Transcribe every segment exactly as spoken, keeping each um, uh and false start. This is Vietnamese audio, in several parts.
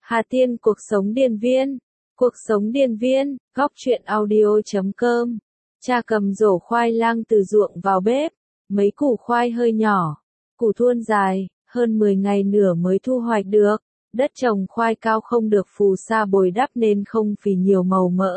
Hà Tiên cuộc sống điền viên. Cuộc sống điền viên, góc truyện audio chấm com. Cha cầm rổ khoai lang từ ruộng vào bếp, mấy củ khoai hơi nhỏ, củ thuôn dài, hơn mười ngày nửa mới thu hoạch được. Đất trồng khoai cao không được phù sa bồi đắp nên không phì nhiều màu mỡ.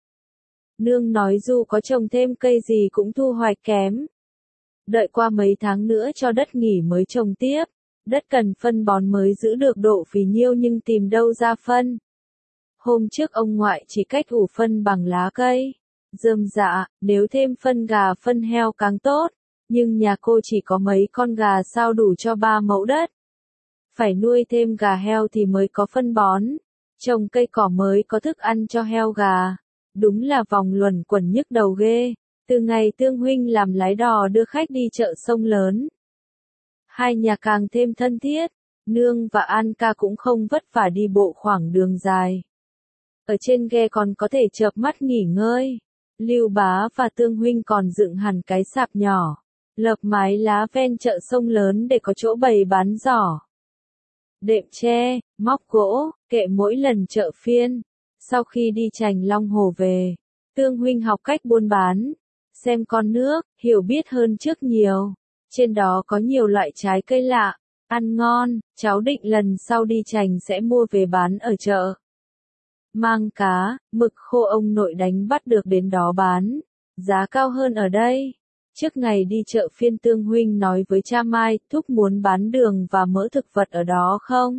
Nương nói dù có trồng thêm cây gì cũng thu hoạch kém. Đợi qua mấy tháng nữa cho đất nghỉ mới trồng tiếp. Đất cần phân bón mới giữ được độ phì nhiêu nhưng tìm đâu ra phân. Hôm trước ông ngoại chỉ cách ủ phân bằng lá cây. Rơm dạ, nếu thêm phân gà phân heo càng tốt. Nhưng nhà cô chỉ có mấy con gà sao đủ cho ba mẫu đất. Phải nuôi thêm gà heo thì mới có phân bón. Trồng cây cỏ mới có thức ăn cho heo gà. Đúng là vòng luẩn quẩn nhức đầu ghê. Từ ngày Tương huynh làm lái đò đưa khách đi chợ sông lớn. Hai nhà càng thêm thân thiết. Nương và An ca cũng không vất vả đi bộ khoảng đường dài. Ở trên ghe còn có thể chợp mắt nghỉ ngơi. Lưu Bá và Tương huynh còn dựng hẳn cái sạp nhỏ. Lợp mái lá ven chợ sông lớn để có chỗ bày bán giỏ. Đệm tre, móc gỗ, kệ mỗi lần chợ phiên. Sau khi đi Trành Long Hồ về, Tương huynh học cách buôn bán, xem con nước, hiểu biết hơn trước nhiều. Trên đó có nhiều loại trái cây lạ, ăn ngon, cháu định lần sau đi Trành sẽ mua về bán ở chợ. Mang cá, mực khô ông nội đánh bắt được đến đó bán, giá cao hơn ở đây. Trước ngày đi chợ phiên Tương huynh nói với cha Mai, thúc muốn bán đường và mỡ thực vật ở đó không?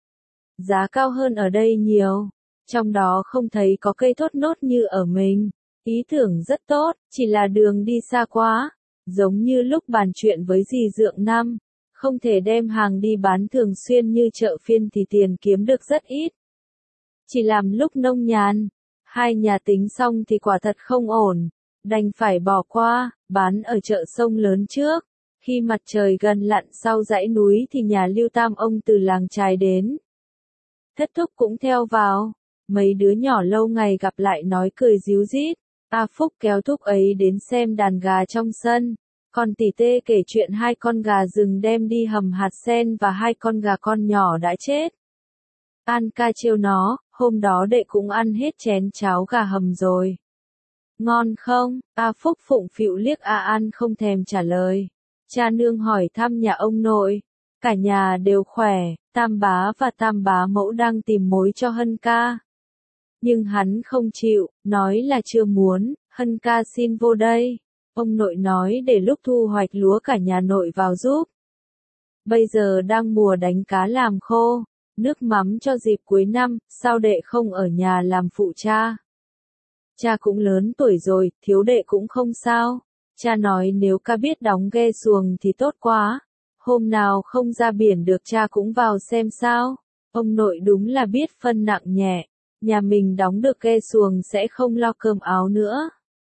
Giá cao hơn ở đây nhiều, trong đó không thấy có cây thốt nốt như ở mình. Ý tưởng rất tốt, chỉ là đường đi xa quá, giống như lúc bàn chuyện với dì Dượng Năm, không thể đem hàng đi bán thường xuyên như chợ phiên thì tiền kiếm được rất ít. Chỉ làm lúc nông nhàn, hai nhà tính xong thì quả thật không ổn, đành phải bỏ qua, bán ở chợ sông lớn trước. Khi mặt trời gần lặn sau dãy núi thì nhà Lưu Tam ông từ làng Trài đến. Thất thúc cũng theo vào, mấy đứa nhỏ lâu ngày gặp lại nói cười ríu rít. A Phúc kéo thúc ấy đến xem đàn gà trong sân, còn tỷ Tê kể chuyện hai con gà rừng đem đi hầm hạt sen và hai con gà con nhỏ đã chết. An ca trêu nó, hôm đó đệ cũng ăn hết chén cháo gà hầm rồi. Ngon không? A Phúc phụng phịu liếc A An không thèm trả lời. Cha nương hỏi thăm nhà ông nội. Cả nhà đều khỏe, Tam bá và Tam bá mẫu đang tìm mối cho Hân ca. Nhưng hắn không chịu, nói là chưa muốn, Hân ca xin vô đây. Ông nội nói để lúc thu hoạch lúa cả nhà nội vào giúp. Bây giờ đang mùa đánh cá làm khô, nước mắm cho dịp cuối năm, sao đệ không ở nhà làm phụ cha? Cha cũng lớn tuổi rồi, thiếu đệ cũng không sao. Cha nói nếu ca biết đóng ghe xuồng thì tốt quá. Hôm nào không ra biển được cha cũng vào xem sao. Ông nội đúng là biết phân nặng nhẹ. Nhà mình đóng được ghe xuồng sẽ không lo cơm áo nữa.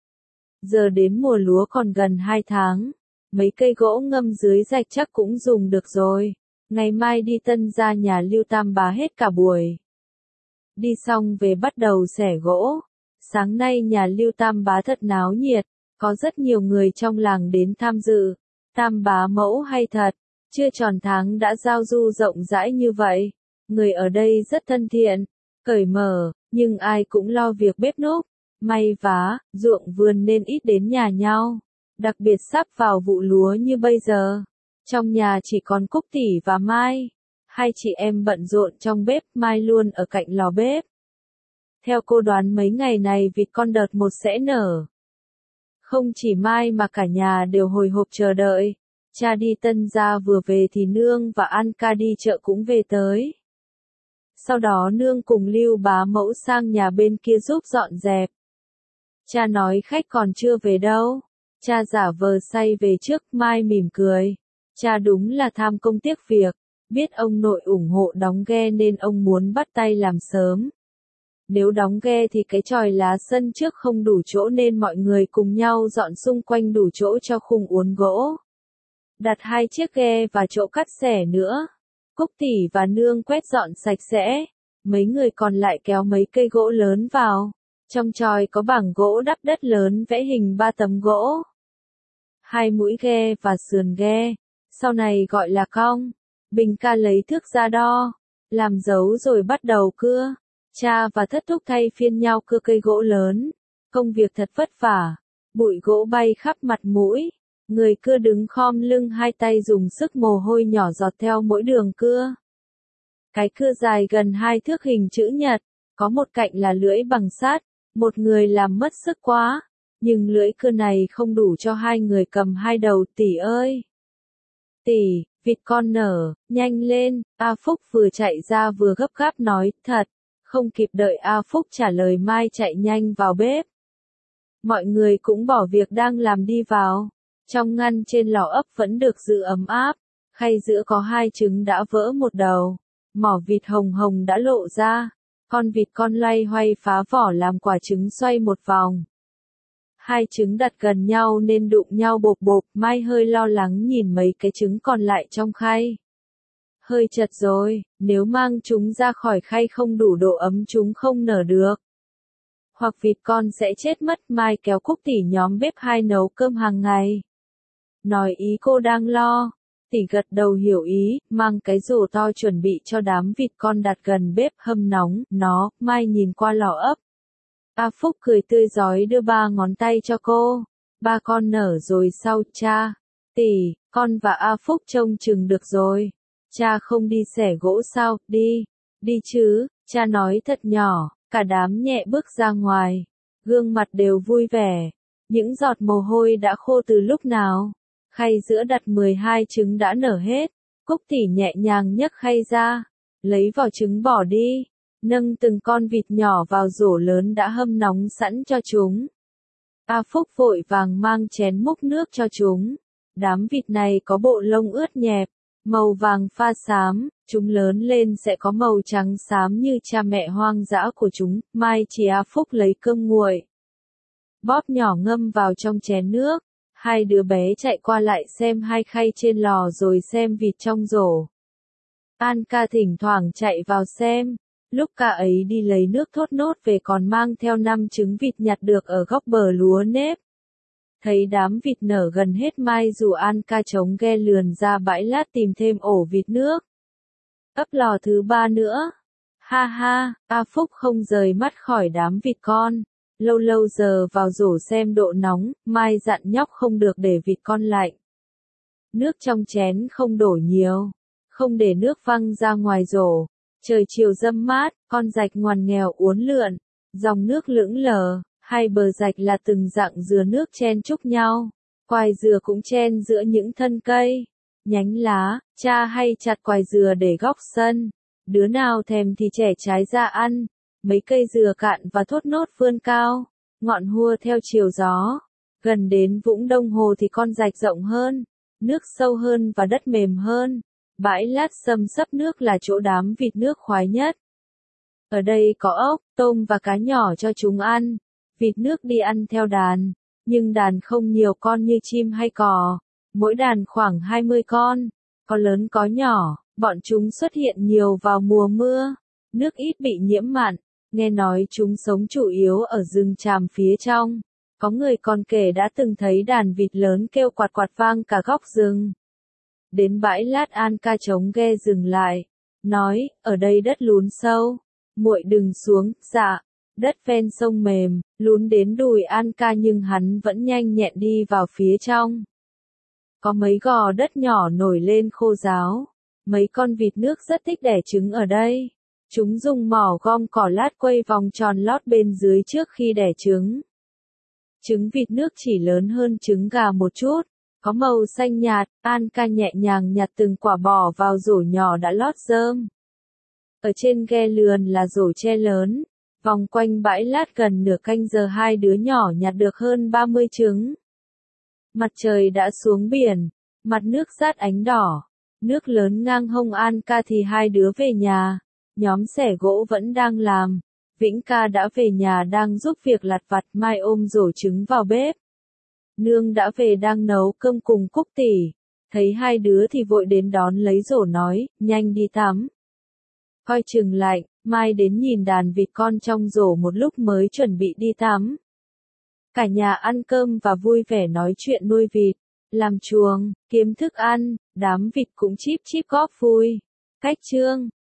Giờ đến mùa lúa còn gần hai tháng. Mấy cây gỗ ngâm dưới rạch chắc cũng dùng được rồi. Ngày mai đi Tân ra nhà Lưu Tam bá hết cả buổi. Đi xong về bắt đầu xẻ gỗ. Sáng nay nhà Lưu Tam bá thật náo nhiệt. Có rất nhiều người trong làng đến tham dự. Tam bá mẫu hay thật. Chưa tròn tháng đã giao du rộng rãi như vậy. Người ở đây rất thân thiện, cởi mở, nhưng ai cũng lo việc bếp núc, may vá, ruộng vườn nên ít đến nhà nhau. Đặc biệt sắp vào vụ lúa như bây giờ. Trong nhà chỉ còn Cúc tỷ và Mai. Hai chị em bận rộn trong bếp, Mai luôn ở cạnh lò bếp. Theo cô đoán mấy ngày này vịt con đợt một sẽ nở. Không chỉ Mai mà cả nhà đều hồi hộp chờ đợi. Cha đi Tân gia vừa về thì Nương và An ca đi chợ cũng về tới. Sau đó Nương cùng Lưu bá mẫu sang nhà bên kia giúp dọn dẹp. Cha nói khách còn chưa về đâu. Cha giả vờ say về trước, Mai mỉm cười. Cha đúng là tham công tiếc việc. Biết ông nội ủng hộ đóng ghe nên ông muốn bắt tay làm sớm. Nếu đóng ghe thì cái chòi lá sân trước không đủ chỗ nên mọi người cùng nhau dọn xung quanh đủ chỗ cho khung uốn gỗ. Đặt hai chiếc ghe và chỗ cắt xẻ nữa. Cúc tỷ và Nương quét dọn sạch sẽ. Mấy người còn lại kéo mấy cây gỗ lớn vào. Trong chòi có bảng gỗ đắp đất lớn vẽ hình ba tấm gỗ. Hai mũi ghe và sườn ghe. Sau này gọi là cong. Bình ca lấy thước ra đo. làm dấu rồi bắt đầu cưa. Cha và thất thúc thay phiên nhau cưa cây gỗ lớn. Công việc thật vất vả. Bụi gỗ bay khắp mặt mũi. Người cưa đứng khom lưng, hai tay dùng sức, mồ hôi nhỏ giọt theo mỗi đường cưa. Cái cưa dài gần hai thước hình chữ nhật, có một cạnh là lưỡi bằng sắt, một người làm mất sức quá, nhưng lưỡi cưa này không đủ cho hai người cầm hai đầu. Tỷ ơi! Tỷ, vịt con nở, nhanh lên! A Phúc vừa chạy ra vừa gấp gáp nói, thật, không kịp đợi A Phúc trả lời, Mai chạy nhanh vào bếp. Mọi người cũng bỏ việc đang làm đi vào. Trong ngăn trên lò ấp vẫn được giữ ấm áp, khay giữa có hai trứng đã vỡ một đầu, mỏ vịt hồng hồng đã lộ ra, con vịt con loay hoay phá vỏ làm quả trứng xoay một vòng. Hai trứng đặt gần nhau nên đụng nhau bộp bộp, Mai hơi lo lắng nhìn mấy cái trứng còn lại trong khay. Hơi chật rồi, nếu mang chúng ra khỏi khay không đủ độ ấm chúng không nở được. Hoặc vịt con sẽ chết mất. Mai kéo Cúc tỷ nhóm bếp hai nấu cơm hàng ngày. Nói ý cô đang lo. Tỷ gật đầu hiểu ý, mang cái rổ to chuẩn bị cho đám vịt con đặt gần bếp hâm nóng nó. Mai nhìn qua lò ấp. A Phúc cười tươi rói đưa ba ngón tay cho cô. Ba con nở rồi sao cha? Tỷ, con và A Phúc trông chừng được rồi. Cha không đi xẻ gỗ sao? Đi, đi chứ, cha nói thật nhỏ. Cả đám nhẹ bước ra ngoài. Gương mặt đều vui vẻ. Những giọt mồ hôi đã khô từ lúc nào. Khay giữa đặt mười hai trứng đã nở hết. Cúc tỷ nhẹ nhàng nhấc khay ra. Lấy vỏ trứng bỏ đi. Nâng từng con vịt nhỏ vào rổ lớn đã hâm nóng sẵn cho chúng. A Phúc vội vàng mang chén múc nước cho chúng. Đám vịt này có bộ lông ướt nhẹp, màu vàng pha xám, chúng lớn lên sẽ có màu trắng xám như cha mẹ hoang dã của chúng. Mai chỉ A Phúc lấy cơm nguội, bóp nhỏ ngâm vào trong chén nước. Hai đứa bé chạy qua lại xem hai khay trên lò rồi xem vịt trong rổ. An ca thỉnh thoảng chạy vào xem. Lúc ca ấy đi lấy nước thốt nốt về còn mang theo năm trứng vịt nhặt được ở góc bờ lúa nếp. Thấy đám vịt nở gần hết, Mai rủ An ca chống ghe lườn ra bãi lát tìm thêm ổ vịt nước. Ấp lò thứ ba nữa. Ha ha, A Phúc không rời mắt khỏi đám vịt con. Lâu lâu giờ vào rổ xem độ nóng, Mai dặn nhóc không được để vịt con lạnh. Nước trong chén không đổ nhiều, không để nước văng ra ngoài rổ. Trời chiều râm mát, con rạch ngoằn nghèo uốn lượn, dòng nước lững lờ, hai bờ rạch là từng dặng dừa nước chen chúc nhau. Quài dừa cũng chen giữa những thân cây, nhánh lá. Cha hay chặt quài dừa để góc sân. Đứa nào thèm thì chẻ trái ra ăn. Mấy cây dừa cạn và thốt nốt vươn cao, ngọn hua theo chiều gió. Gần đến vũng Đông Hồ thì con rạch rộng hơn, nước sâu hơn và đất mềm hơn. Bãi lát xâm xấp nước là chỗ đám vịt nước khoái nhất. Ở đây có ốc, tôm và cá nhỏ cho chúng ăn. Vịt nước đi ăn theo đàn, nhưng đàn không nhiều con như chim hay cò. Mỗi đàn khoảng hai mươi con, có lớn có nhỏ. Bọn chúng xuất hiện nhiều vào mùa mưa, nước ít bị nhiễm mặn. Nghe nói chúng sống chủ yếu ở rừng tràm phía trong. Có người còn kể đã từng thấy đàn vịt lớn kêu quạt quạt vang cả góc rừng. Đến bãi lát, An ca chống ghe dừng lại, nói, ở đây đất lún sâu, muội đừng xuống. Dạ. Đất ven sông mềm, lún đến đùi An ca nhưng hắn vẫn nhanh nhẹn đi vào phía trong. Có mấy gò đất nhỏ nổi lên khô ráo. Mấy con vịt nước rất thích đẻ trứng ở đây. Chúng dùng mỏ gom cỏ lát quây vòng tròn lót bên dưới trước khi đẻ trứng. Trứng vịt nước chỉ lớn hơn trứng gà một chút, có màu xanh nhạt. An ca nhẹ nhàng nhặt từng quả bỏ vào rổ nhỏ đã lót rơm. Ở trên ghe lườn là rổ tre lớn. Vòng quanh bãi lát gần nửa canh giờ, hai đứa nhỏ nhặt được hơn ba mươi trứng. Mặt trời đã xuống biển, mặt nước rát ánh đỏ. Nước lớn ngang hông An ca thì hai đứa về nhà. Nhóm xẻ gỗ vẫn đang làm. Vĩnh ca đã về nhà đang giúp việc lặt vặt. Mai ôm rổ trứng vào bếp. Nương đã về đang nấu cơm cùng Cúc tỷ. Thấy hai đứa thì vội đến đón lấy rổ nói, nhanh đi tắm. Coi chừng lạnh. Mai đến nhìn đàn vịt con trong rổ một lúc mới chuẩn bị đi tắm. Cả nhà ăn cơm và vui vẻ nói chuyện nuôi vịt, làm chuồng, kiếm thức ăn. Đám vịt cũng chíp chíp góp vui. Cách chương